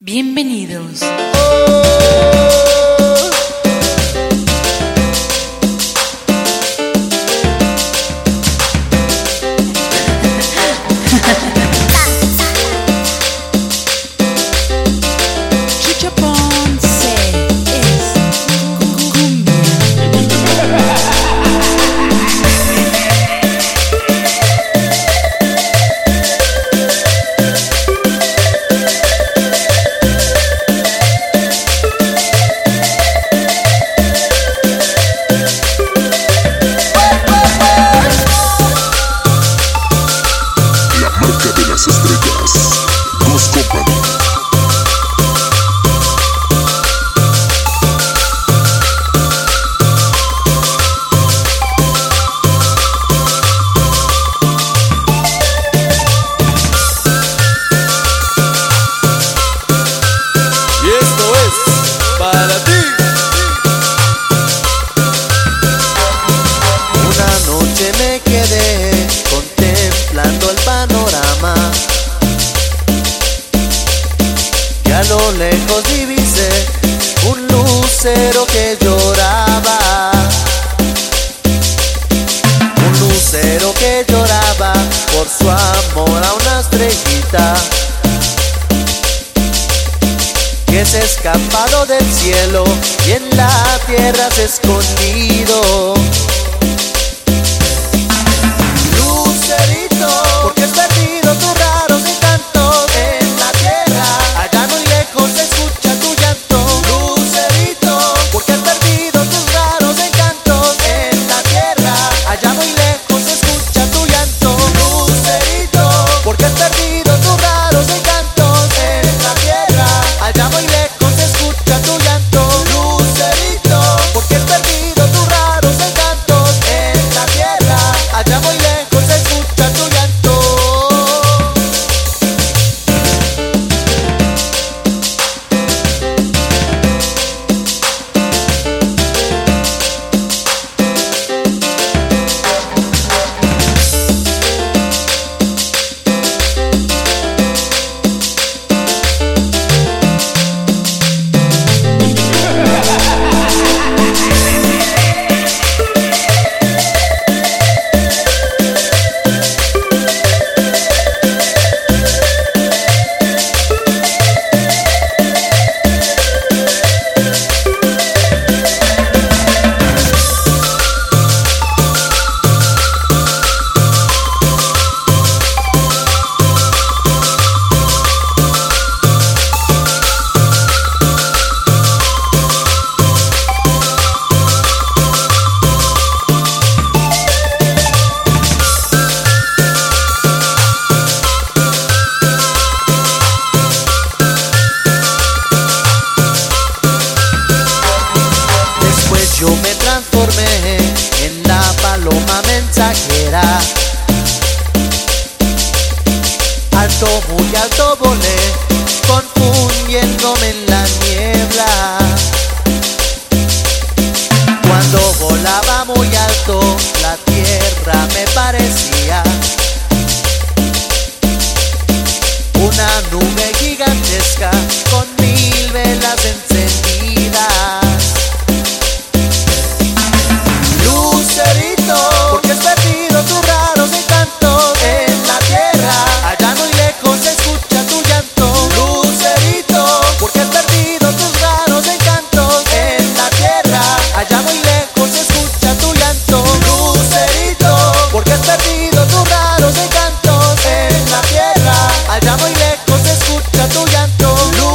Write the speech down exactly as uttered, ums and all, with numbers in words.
Bienvenidos. Chucho Ponce es cumbia. Las estrellas, Ghost Company. Y esto es para ti. Una noche me quedé contemplando el panorama y a lo lejos divisé un lucero que lloraba, un lucero que lloraba por su amor a una estrellita que se ha escapado del cielo y en la tierra se ha escondido. Lucerito, porque has perdido tus raros encantos en la tierra, allá muy lejos se escucha tu llanto. Lucerito, porque has perdido tus raros encantos en la tierra, allá muy lejos se escucha tu llanto. Lucerito, porque has perdido tus raros encantos en la tierra, allá muy lejos se escucha tu llanto. Lucerito, porque has perdido tus raros encantos en la tierra, allá muy lejos se escucha tu llanto. Yo me transformé en la paloma mensajera. Alto, muy alto volé, confundiéndome en la niebla. Cuando volaba muy alto, la tierra me parecía una nube gigantesca con mil velas encendidas. Lucerito, porque has perdido tus raros encantos en la tierra, allá muy lejos se escucha tu llanto. Lucerito, porque has perdido tus raros encantos en la tierra, allá muy lejos se escucha tu llanto. Lucerito, porque has perdido tus raros encantos en la tierra, allá muy lejos se escucha tu llanto.